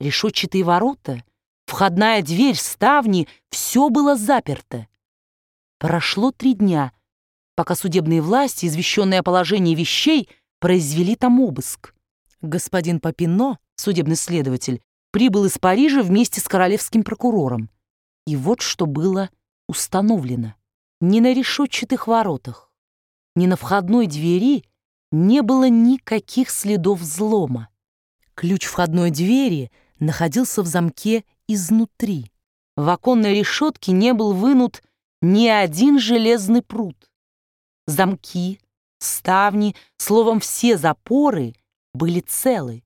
Решетчатые ворота, входная дверь, ставни — все было заперто. Прошло 3 дня, пока судебные власти, извещенные о положении вещей, произвели там обыск. Господин Попино, судебный следователь, прибыл из Парижа вместе с королевским прокурором. И вот что было установлено. Ни на решетчатых воротах, ни на входной двери не было никаких следов взлома. Ключ входной двери находился в замке изнутри. В оконной решетке не был вынут ни один железный прут. Замки, ставни, словом, все запоры были целы.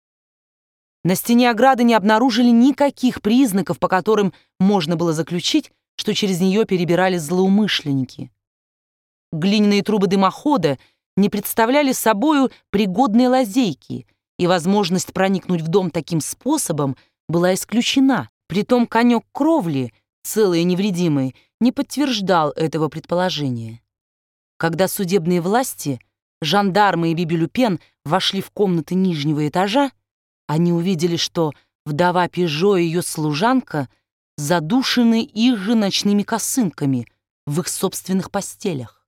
На стене ограды не обнаружили никаких признаков, по которым можно было заключить, что через нее перебирались злоумышленники. Глиняные трубы дымохода не представляли собою пригодные лазейки, и возможность проникнуть в дом таким способом была исключена. Притом конек кровли, целый и невредимый, не подтверждал этого предположения. Когда судебные власти, жандармы и Биби Люпен вошли в комнаты нижнего этажа, они увидели, что вдова Пежо и ее служанка задушены их же ночными косынками в их собственных постелях.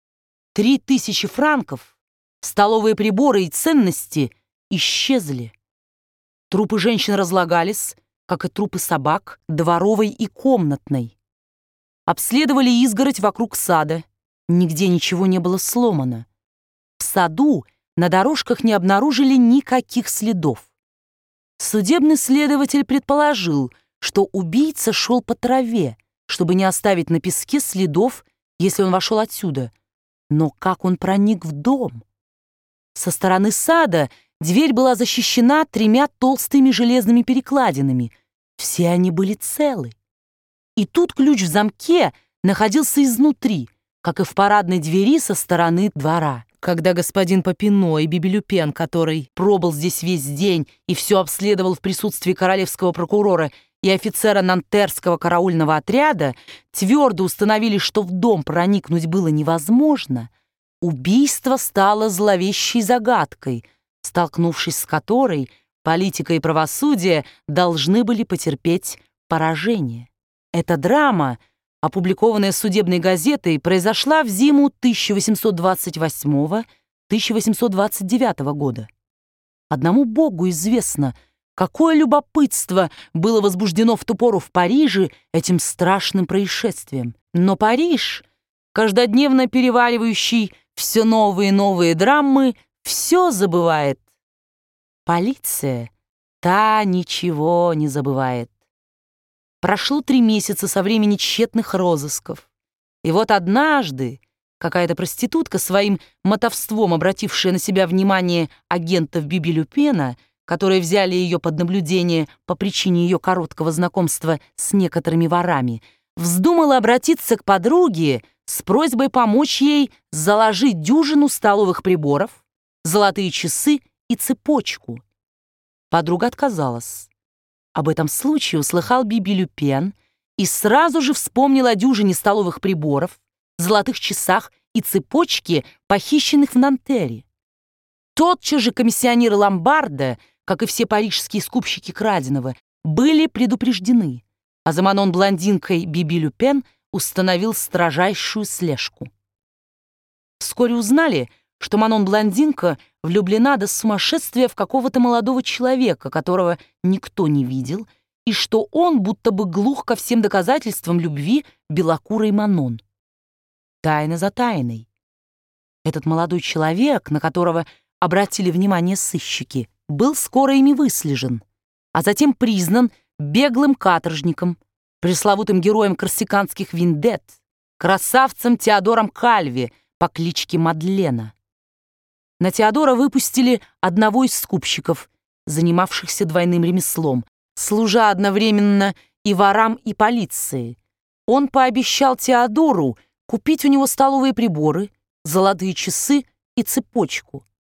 3000 франков, столовые приборы и ценности исчезли. Трупы женщин разлагались, как и трупы собак, дворовой и комнатной. Обследовали изгородь вокруг сада. Нигде ничего не было сломано. В саду на дорожках не обнаружили никаких следов. Судебный следователь предположил, что убийца шел по траве, чтобы не оставить на песке следов, если он вошел отсюда. Но как он проник в дом? Со стороны сада дверь была защищена 3 толстыми железными перекладинами. Все они были целы. И тут ключ в замке находился изнутри, как и в парадной двери со стороны двора. Когда господин Попино и Биби Люпен, который пробыл здесь весь день и все обследовал в присутствии королевского прокурора и офицера нантерского караульного отряда, твердо установили, что в дом проникнуть было невозможно, убийство стало зловещей загадкой, столкнувшись с которой политика и правосудие должны были потерпеть поражение. Эта драма, опубликованная судебной газетой, произошла в зиму 1828-1829 года. Одному Богу известно, какое любопытство было возбуждено в ту пору в Париже этим страшным происшествием. Но Париж, каждодневно переваривающий все новые и новые драмы, все забывает. Полиция, та ничего не забывает. Прошло 3 месяца со времени тщетных розысков. И вот однажды какая-то проститутка, своим мотовством обратившая на себя внимание агентов Биби Люпена, которые взяли ее под наблюдение по причине ее короткого знакомства с некоторыми ворами, вздумала обратиться к подруге с просьбой помочь ей заложить дюжину столовых приборов, золотые часы и цепочку. Подруга отказалась. Об этом случае услыхал Биби Люпен и сразу же вспомнил о дюжине столовых приборов, золотых часах и цепочке, похищенных в Нантере. Тотчас же комиссионеры ломбарда, как и все парижские скупщики краденого, были предупреждены, а за Манон-блондинкой Биби Люпен установил строжайшую слежку. Вскоре узнали, что Манон-блондинка влюблена до сумасшествия в какого-то молодого человека, которого никто не видел, и что он будто бы глух ко всем доказательствам любви белокурой Манон. Тайна за тайной. Этот молодой человек, на которого обратили внимание сыщики, был скоро ими выслежен, а затем признан беглым каторжником, пресловутым героем корсиканских вендет, красавцем Теодором Кальви по кличке Мадлена. На Теодора выпустили одного из скупщиков, занимавшихся двойным ремеслом, служа одновременно и ворам, и полиции. Он пообещал Теодору купить у него столовые приборы, золотые часы и цепочку.